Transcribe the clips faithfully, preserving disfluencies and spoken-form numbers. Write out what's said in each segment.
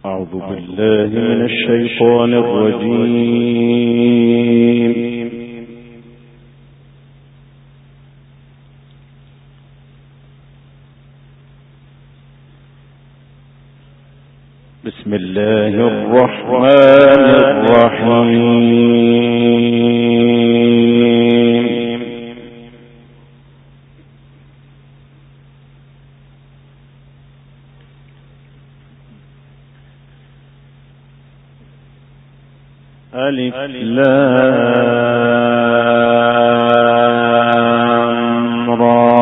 أعوذ بالله من الشيطان الرجيم. بسم الله الرحمن الرحيم. ألف لام را.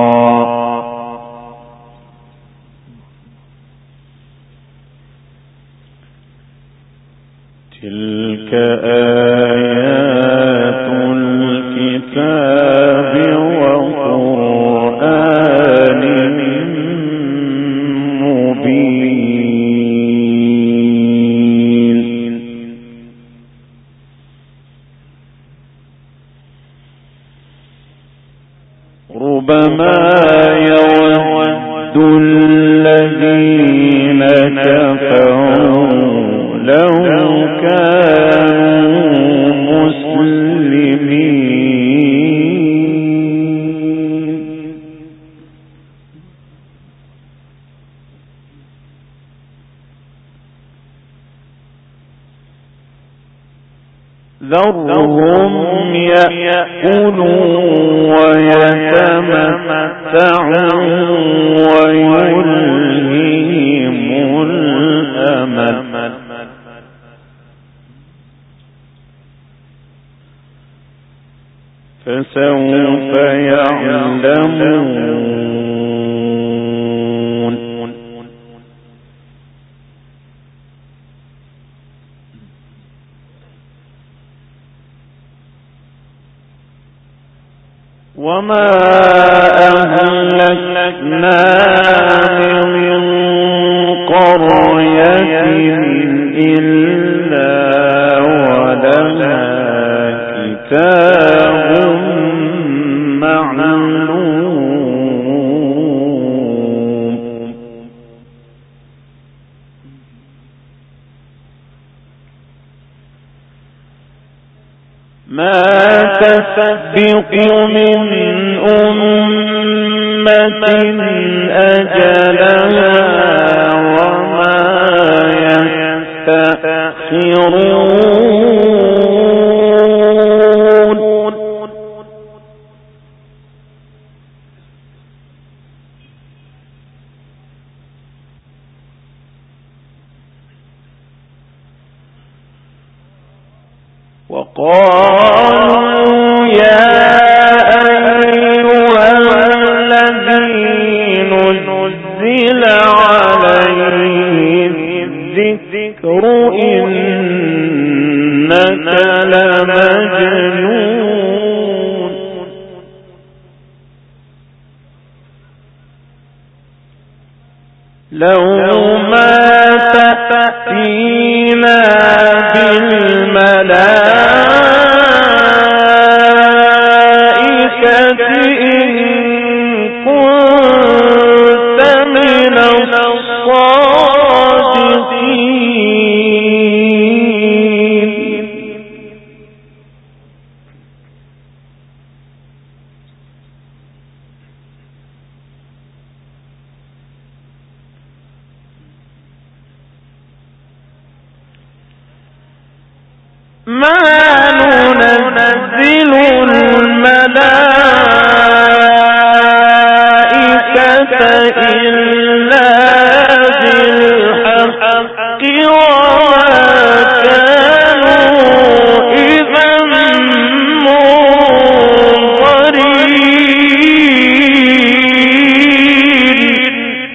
تلك آيات الكتاب وقرآن مبين. ربما يود الذين كفروا لو كانوا مسلمين. ذرهم يأكلوا ويتمتعوا ويلههم الأمل. فسوف يعلمون. وما أهلكنا من قرية إلا ولها كتاب معلوم. ما تسبق من أمة أجلها وما يستأخرون. وقالوا يا أيها الذي نزل عليه الذكر إنك لمجنون. لو ما تأتينا بالملائكة إن كنت من الصادقين. ما ننزل الملائكة إلا بالحق وما كانوا إذا منظرين.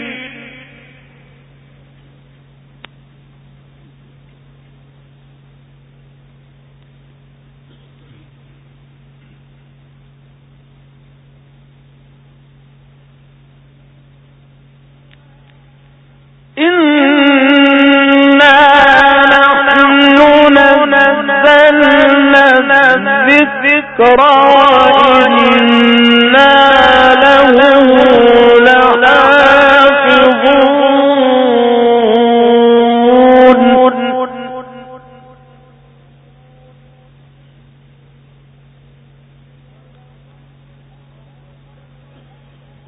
إنا نحن نزلنا الذكر وإنا له لحافظون.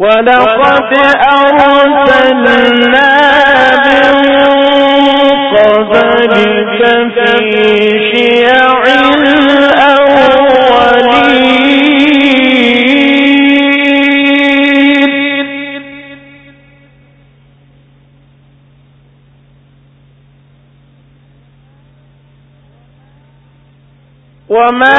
ولقد أرسلنا من قبلك في شيع الأولين وما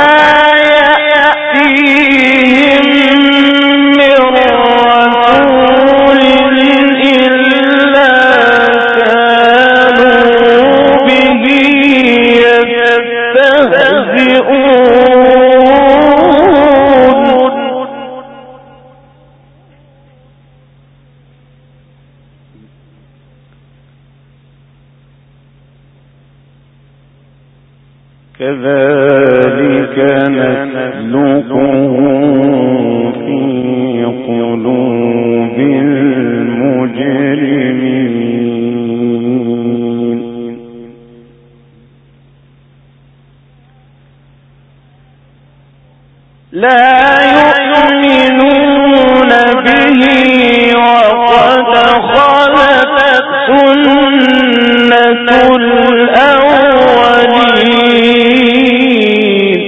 يأتيهم من رسول إلا كانوا به يستهزئون كذلك نسلكه في قلوب المجرمين لا يؤمنون به وقد خلت سنة الأولين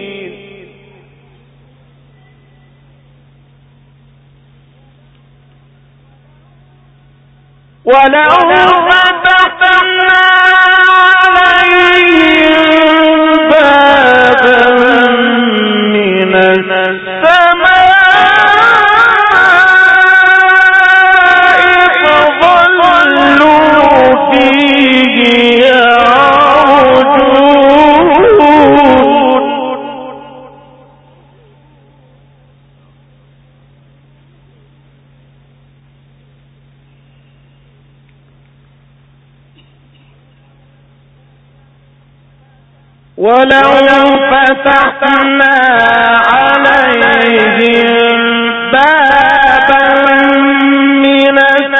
ولو فتحنا عليهم بابا من السماء فظلوا فيه يعرجون ولو فتحنا عليهم بابا من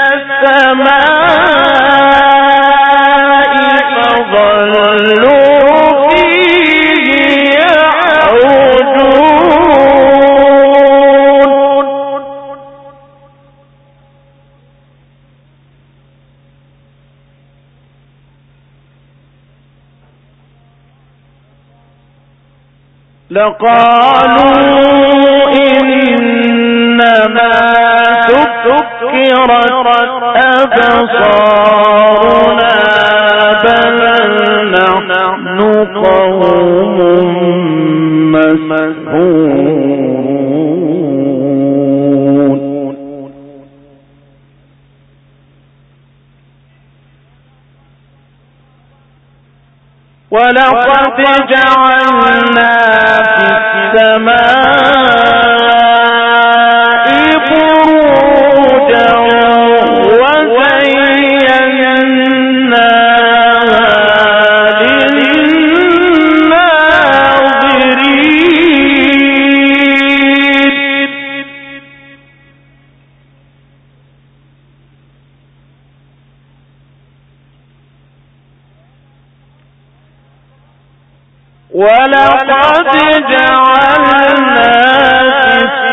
السماء فظلوا فيه يعرجون لقالوا إنما سكرت أبصارنا بل نحن قوم مسحورون ولقد جعلنا في السماء بروجا وزيناها للناظرين ولقد جعلنا في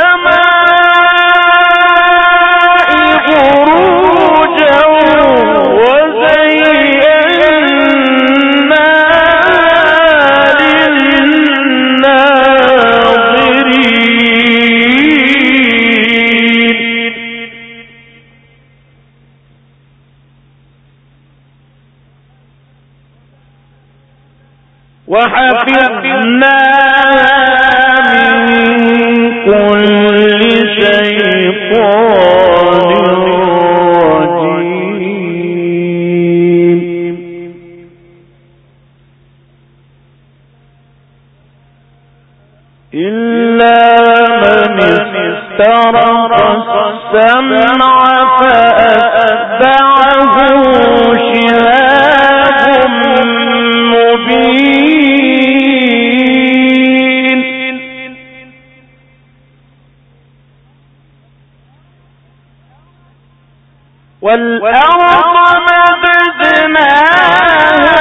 السماء بروجا وزيناها للناظرين وحفظناها من كل شيطان رجيم إلا من استرق السمع فأتبعه شهاب مبين والأرض مددناها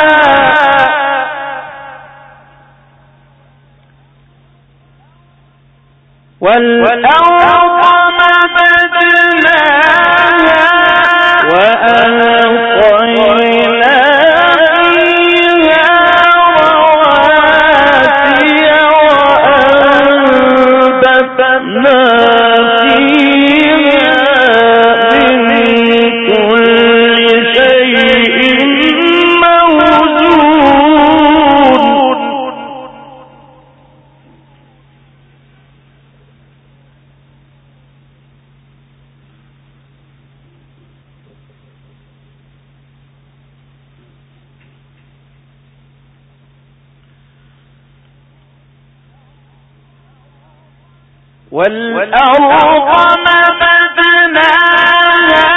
والأرض والأرض مددناها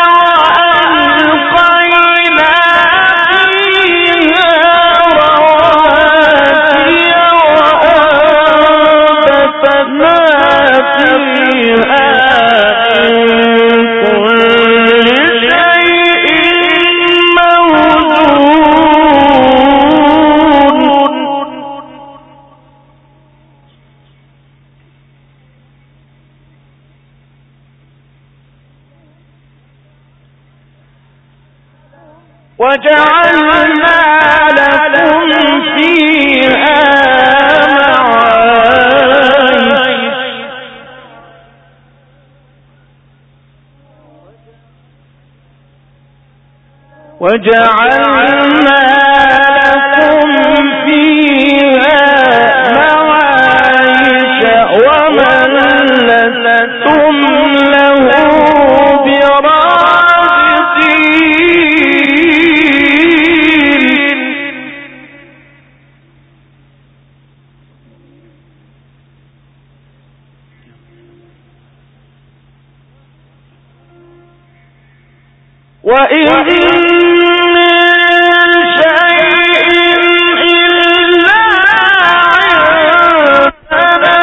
وألقينا فيها رواسي وأنبتنا فيها من كل شيء موزون. وجعلنا لكم فيها معايش وجعلنا لكم فيها معايش ومن لستم له وإن من شيء إلا عندنا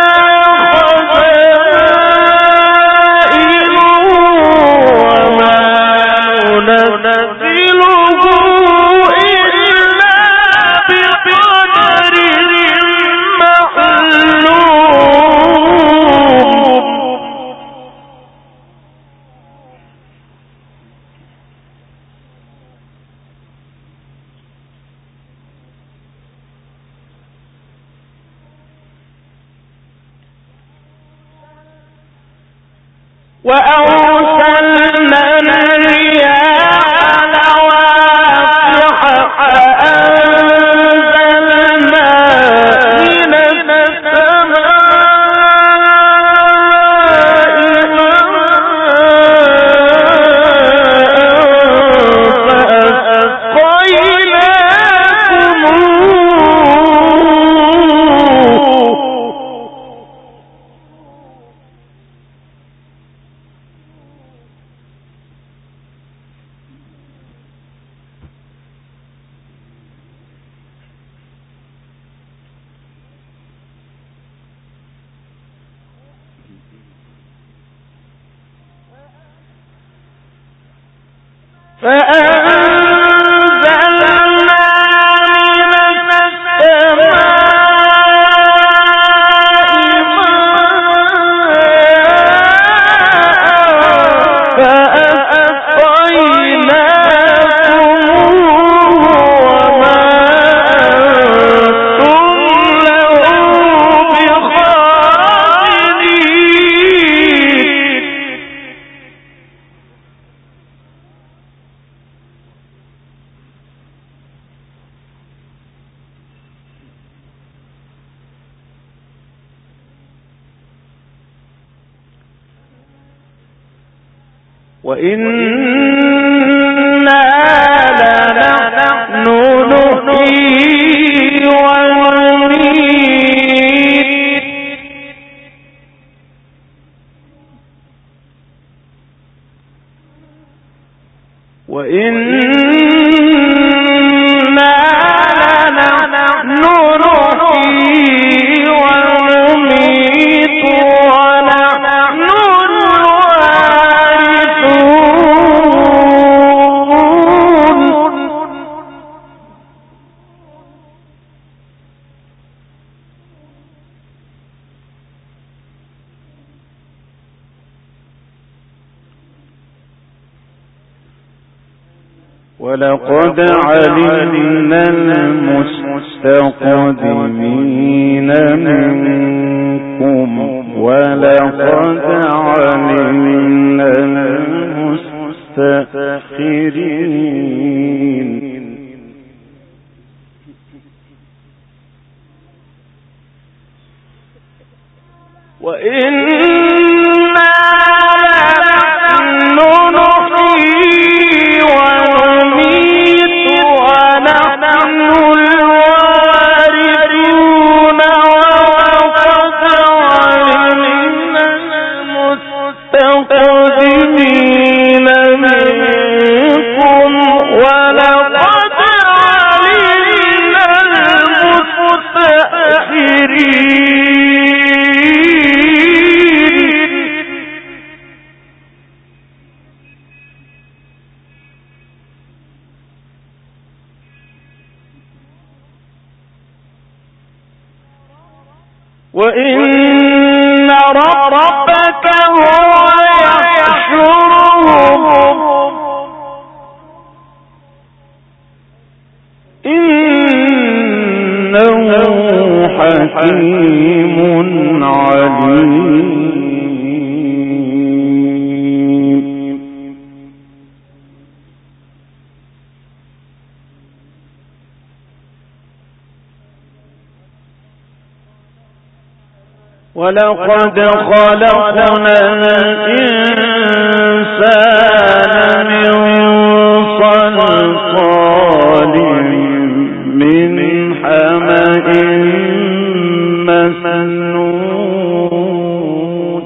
خزائنه وما ننزله إلا بقدر معلوم. وأرسلنا الرياح لواقح فأنزلنا من السماء فأسقيناكموه. فأنزلنا من السماء ماء فأسقيناكموه وما أنتم له بخازنين. وإنا لنحن نحيي ونميت وإنا لنحن نحيي ونميت ونحن ولقد علمنا المستقدمين منكم ولقد علمنا المستأخرين وإنا نحن نحيي ونميت ونحن الوارثون ولقد علمنا المستقدمين منكم ولقد علمنا المستأخرين وإن ربك هو يحشرهم إنه حكيم عليم ولقد خلقنا الإنسان من صلصال من حمأ مسنون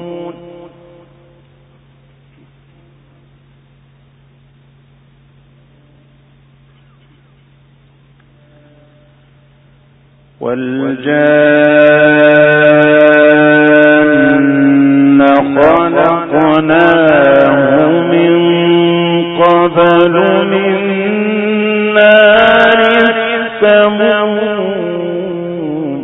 والجان خلقناه من قبل من نار السموم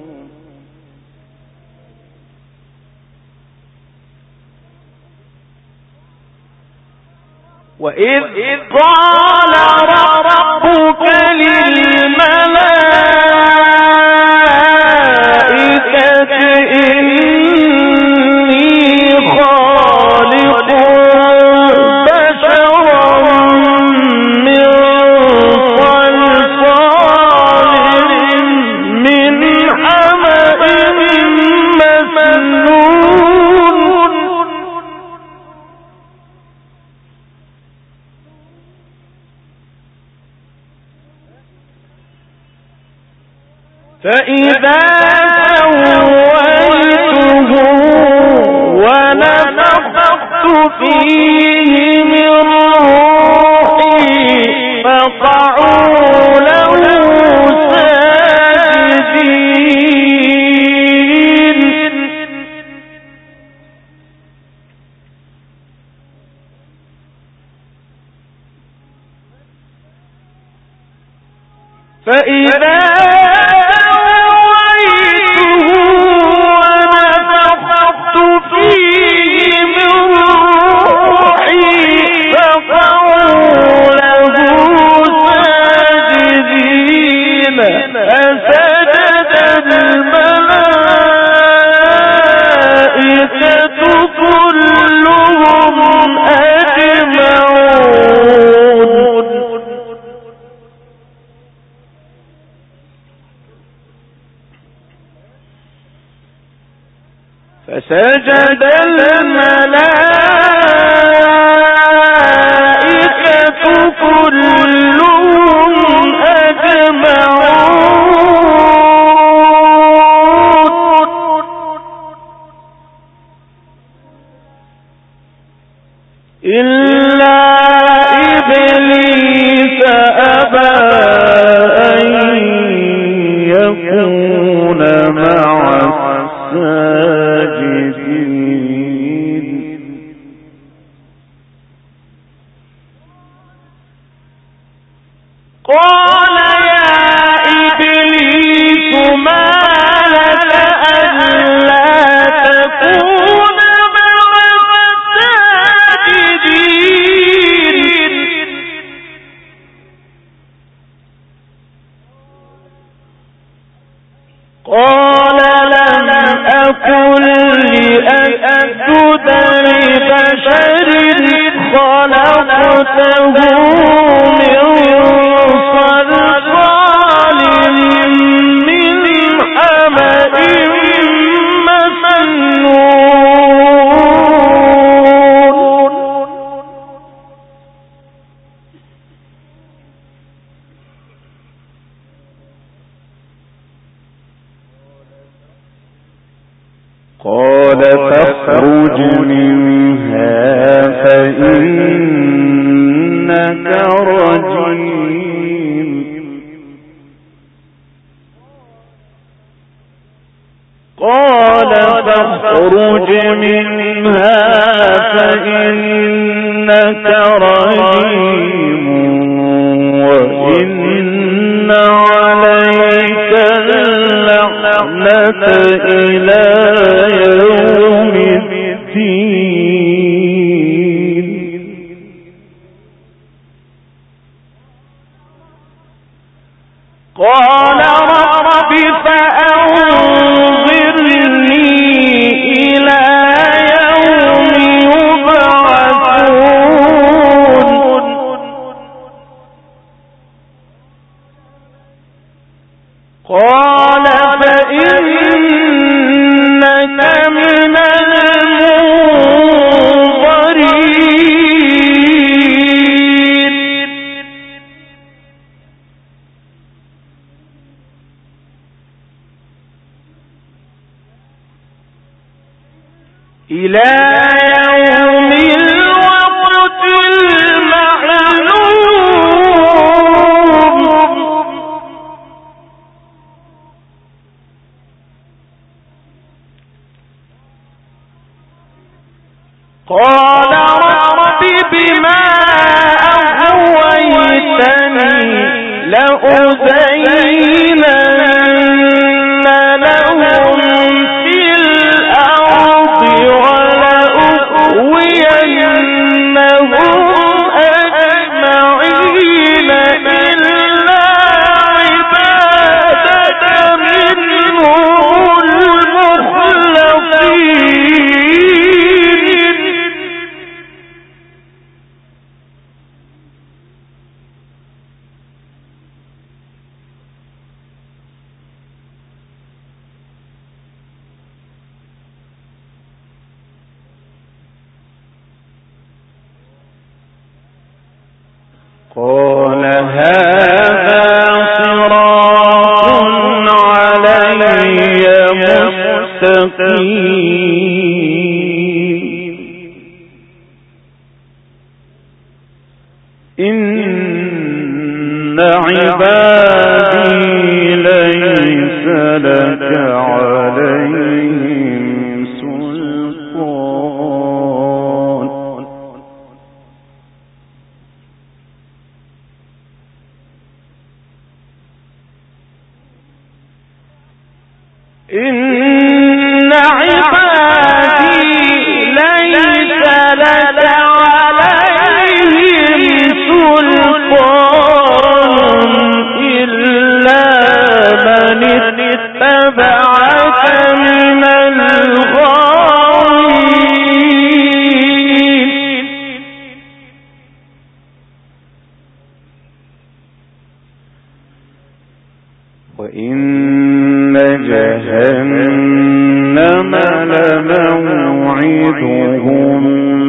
وإذ قال ربك للملائكة إني خالق بشرا من صلصال من حمأ مسنون فإذا سويته ونفخت فيه من روحي فقعوا له ساجدين فإذا فسجد الملائكة كلهم أجمعون إلا إبليس أبى أن يكون مع الساجدين قال يا إبليس ما لك ألا تكون مع الساجدين قال لم أكن لأسجد لبشر خلقته من صلصال من حمأ مسنون قال فاخرج منها فإنك رجيم قال فاخرج منها فإنك رجيم وإن عليك اللعنة إلى يوم الدين قال رب فأنظرني إلى يوم يبعثون قال فإنك من المنظرين إلى يوم الوقت المعلوم قال رب بما أغويتني لأزينن لهم في الأرض ولأغوينهم أجمعين إلا عبادك منهم المخلصين قال هذا صراط علي مستقيم إن عبادي ليس لك عليهم سلطان إن عبادي ليس لك عليهم سلطان إلا من اتبعك من الغاوين وإن جهنم لموعدهم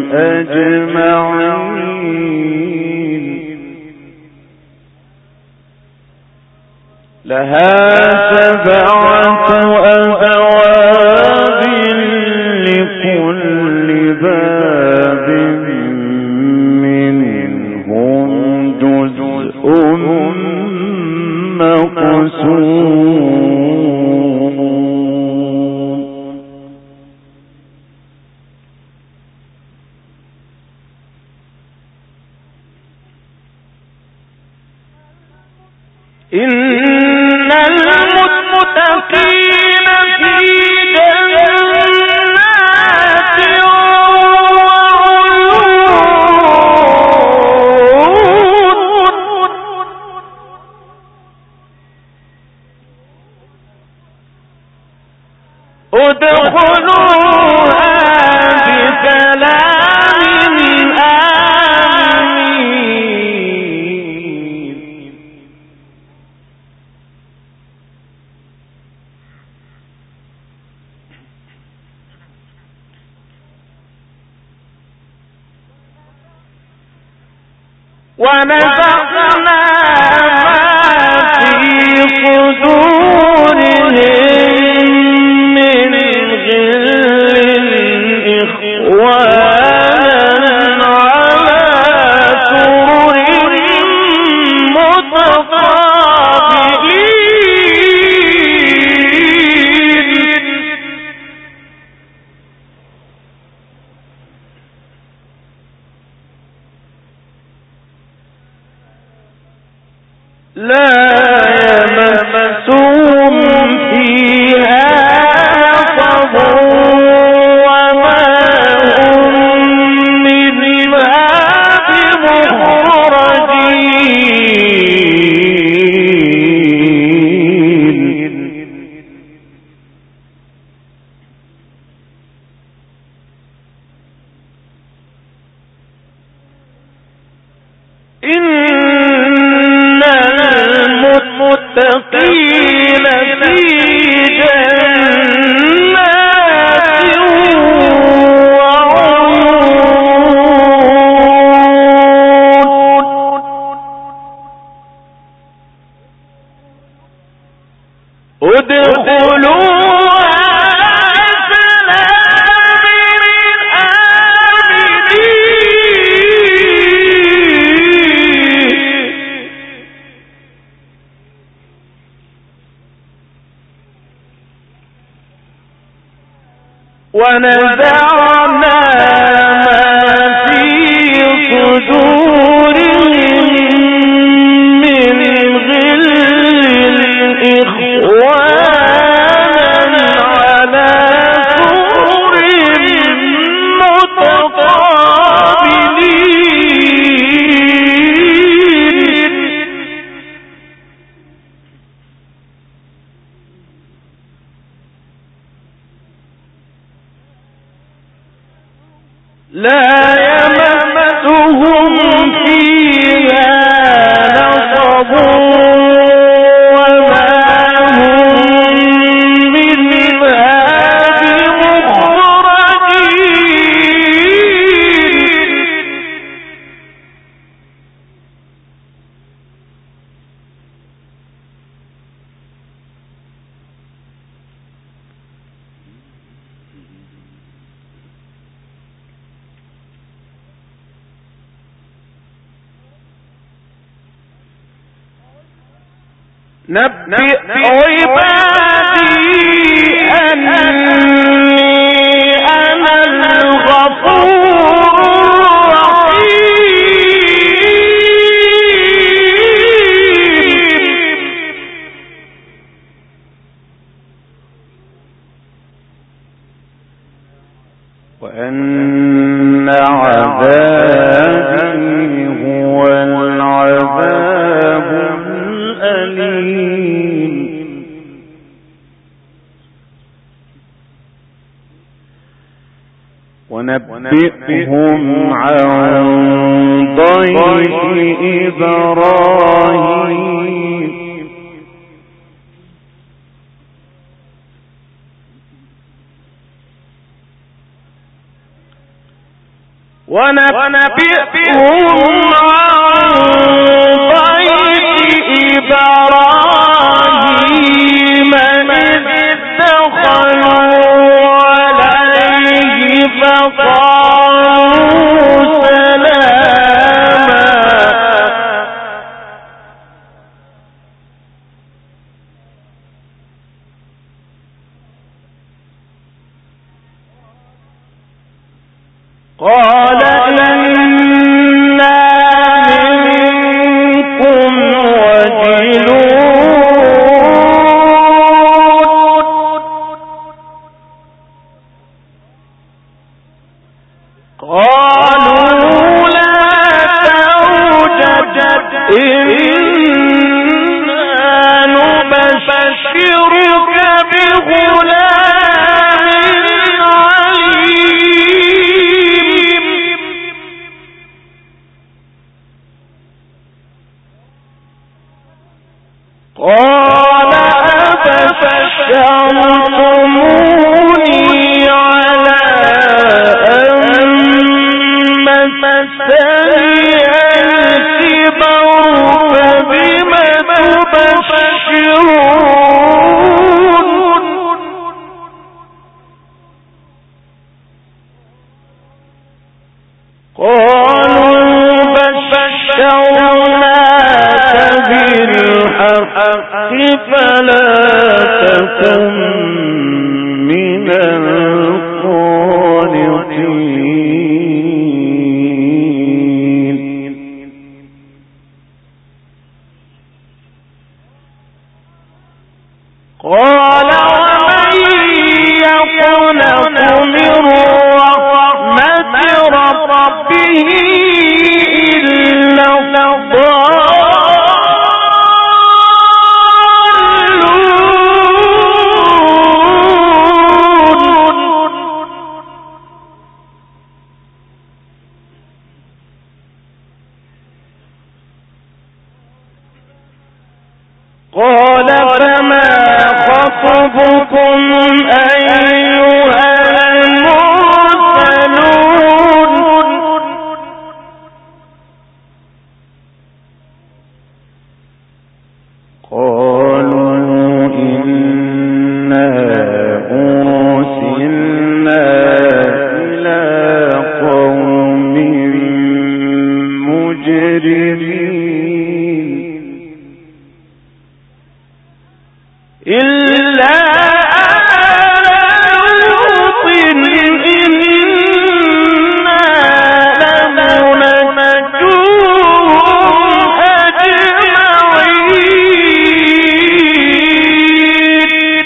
أجمعين لها سبعة أبواب لكل باب منهم جزء مقسوم إن المتقين في جنات وعيون ادخلوها بسلام آمين. ونزعنا ما في صدورهم من غل إخوانا على سرر متقابلين. لا يمسهم فيها نصب وما هم منها بمخرجين. إن المتقين في جنات وعيون ادخلوها ونزعنا ما في صدورهم من غل إخوانا على سرر متقابلين. لا يمسهم فيها نصب وما هم منها بمخرجين. نبئ عبادي أني أنا الغفور الرحيم. وأن عذابي هو العذاب الأليم. ونبئهم عن ضيف إبراهيم. ونبئهم عن ضيف إبراهيم إذ دخلوا عليه فقالوا سلاما. قال إنا منكم وجلون. قالوا لا توجل إنا نبشرك بغلام قال أبشرتموني على أن مسني الكبر فبم تبشرون قالوا بشرناك بالحق فلا تكن من القانطين قال ومن يقنط من رحمة ربه إلا الضالون قال فما خطبكم أيها المرسلون قالوا إنا أرسلنا إلى قوم مجرمين إلا آل لوط إنا لمنجوهم أجمعين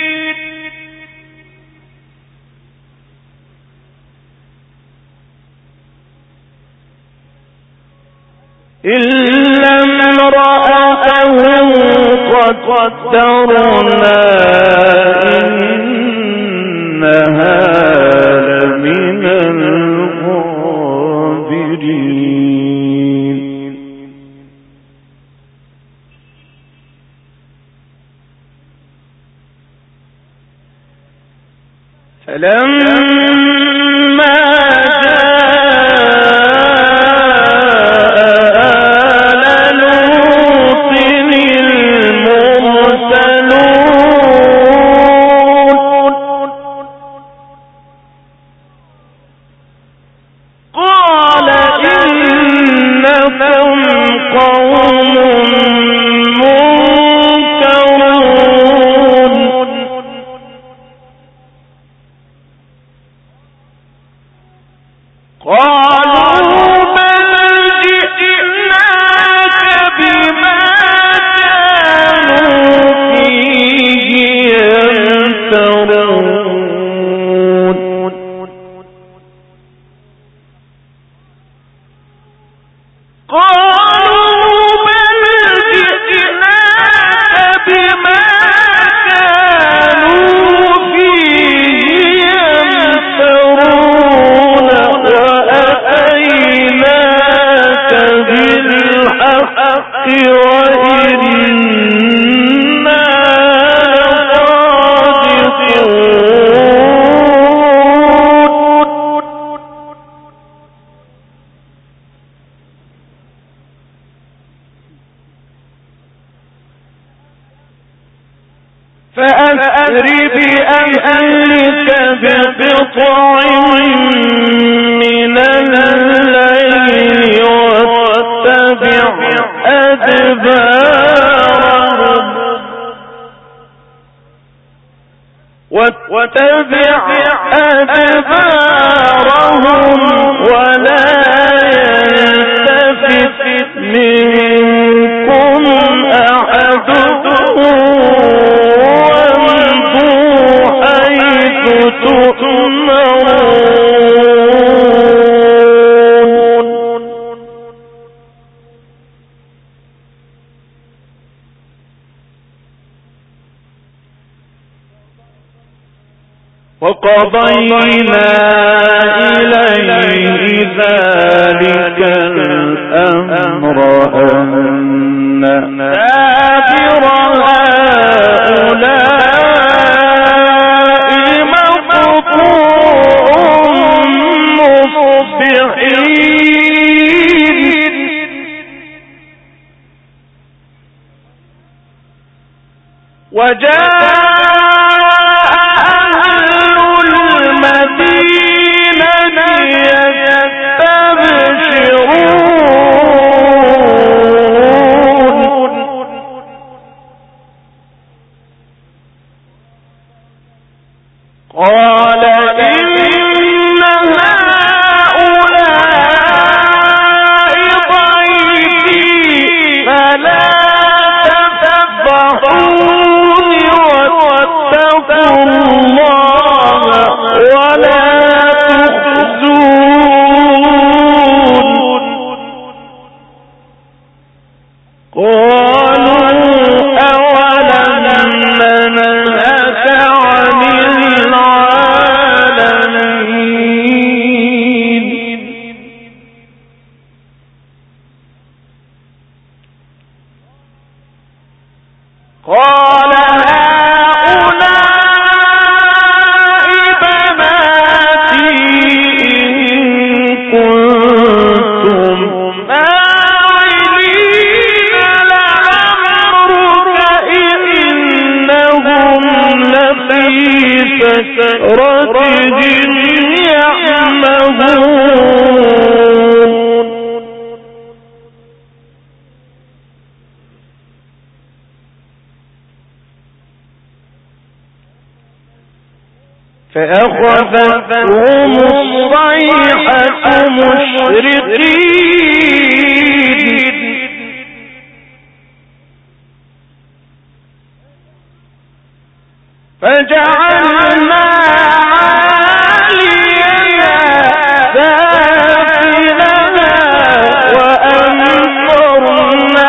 إلا امرأته قدرنا إنها لمن الغابرين فلما فأسر بأهلك بقطع من الليل واتبع أدبارهم واتبع أدبارهم ولا يلتفت منكم أحد تؤمرون وقضينا إليه ذلك الأمر أن دابر وجاء أهل المدينة يستبشرون قال إن هؤلاء ضيفي فلا تفضحوني واتقوا الله ولا تخزون قالوا أولم ننهك عن العالمين قال هؤلاء بناتي إن كنتم فاعلين لعمرك إنهم لفي سكرتهم يعمهون فأخذتهم الصيحة مشرقين فجعلنا عاليها سافلها وأمطرنا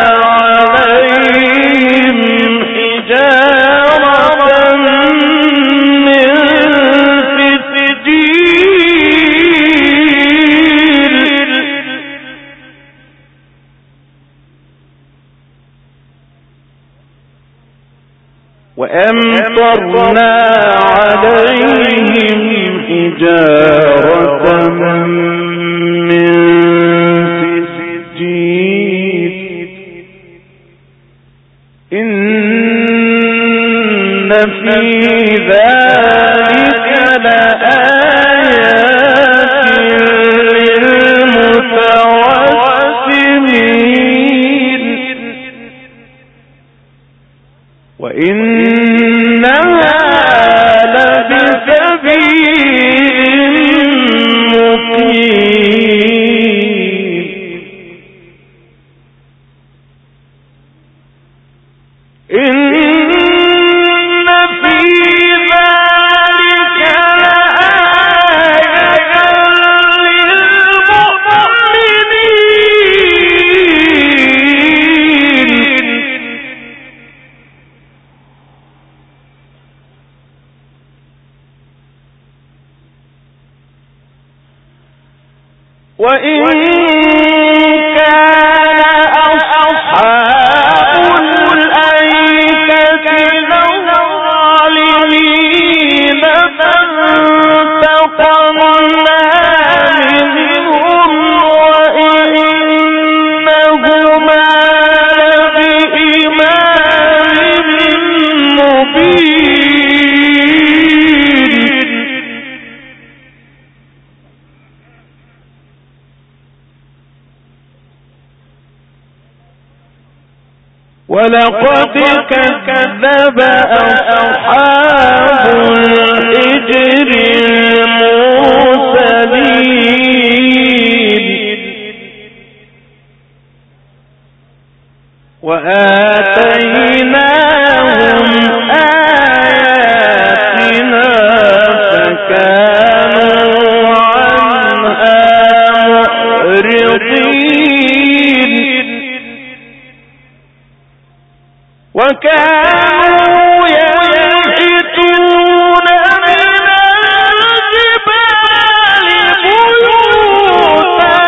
عليهم حجارة من سجيل وأمطرنا عليهم حجارة من سجيل إن في ذلك لآيات للمتوسمين وإنها لبسبيل مقيم إن في ذلك لآية للمؤمنين وإن كان أصحاب الأيكة لظالمين فانتقمنا منهم وإنهما لبإمام مبين ولقد كذب أصحاب الحجر المرسلين وآتيناهم آياتنا فكانوا عنها معرضين وكانوا ينحتون من الجبال بيوتا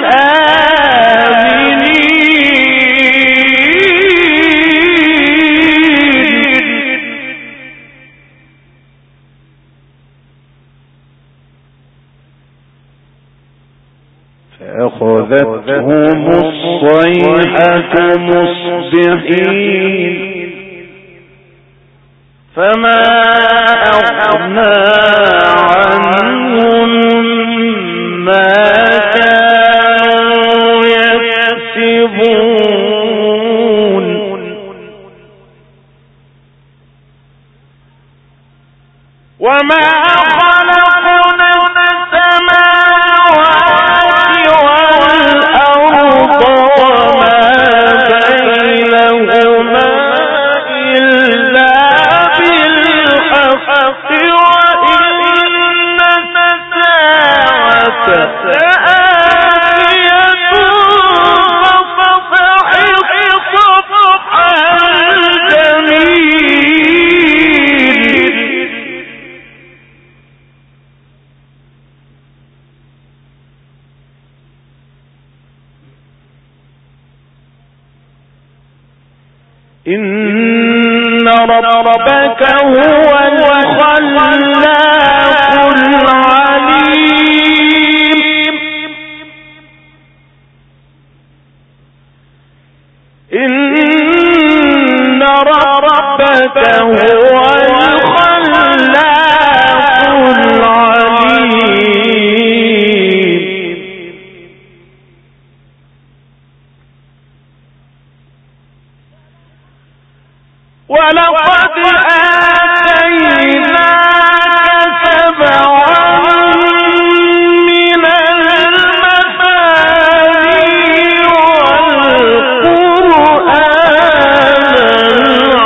آمنين فأخذتهم الصيحة مصبحين فما أغنى عنهم ما كانوا يكسبون وما إن ربك هو الخلاق العليم إن ربك هو الخلاق العليم ولقد آتيناك سبعا من المثاني والقرآن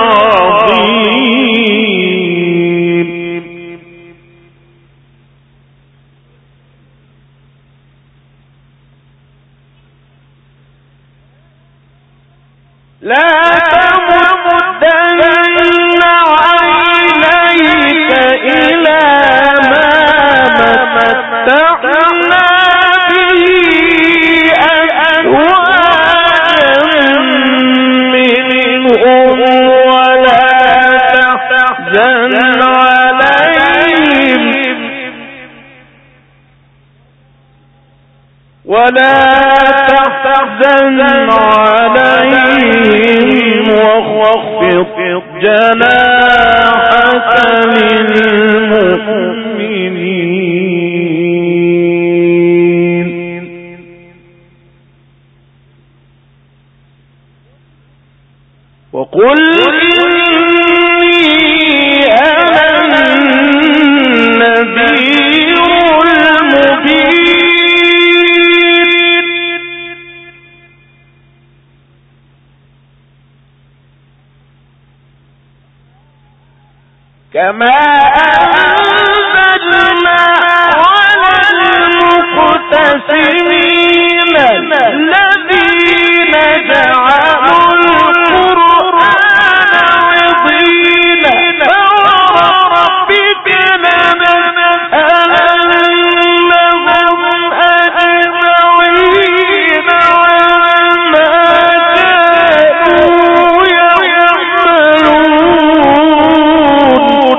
العظيم لا تمدن عينيك إلى ما متعنا به أزواجا منهم ولا تحزن عليهم ولا تحزن عليهم واخفض جناحك للمؤمنين وقل إني أنا النذير المبين كما أنزلنا على المقتسمين الذين جعلوا القرآن عضين فوربك لنسألنهم أجمعين عما كانوا يعملون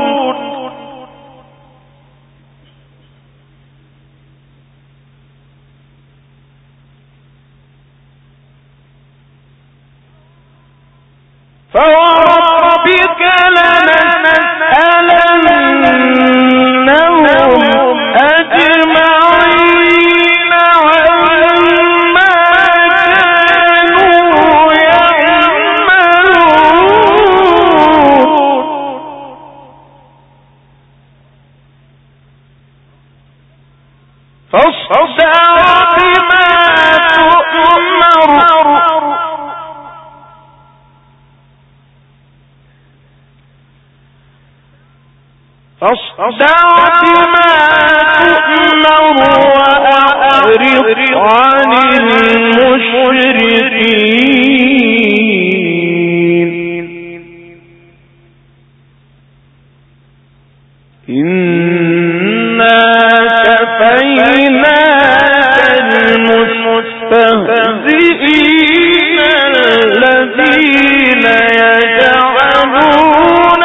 فوربك لنسألنهم أجمعين عما كانوا يعملون فاصدع بما تؤمر فاصدع بما تؤمر وأعرض عن المشركين إنا كفيناك المستهزئين الذين يجعلون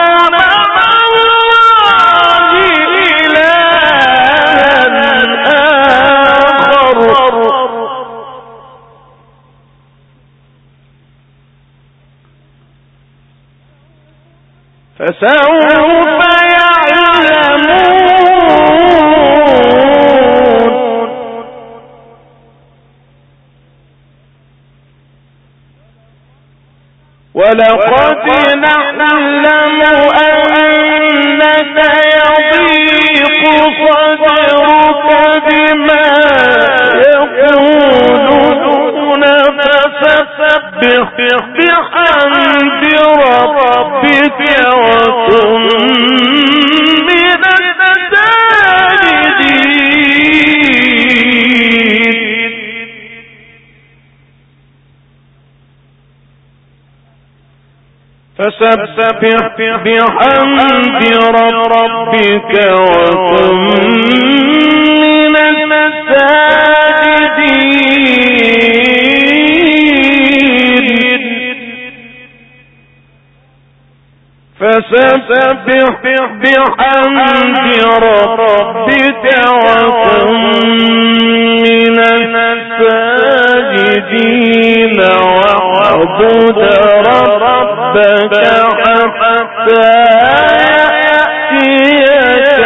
فسوف يعلمون ولقد نعلم أنك يضيق صدرك بما يقولون فسبح بحمد ربك وكن من الساجدين فسبح بحمد ربك وكن من الساجدين فسبح بحمد ربك وكن من الساجدين واعبد ربك حتى يأتيك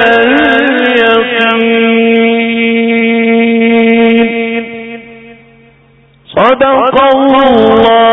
اليقين. صدق الله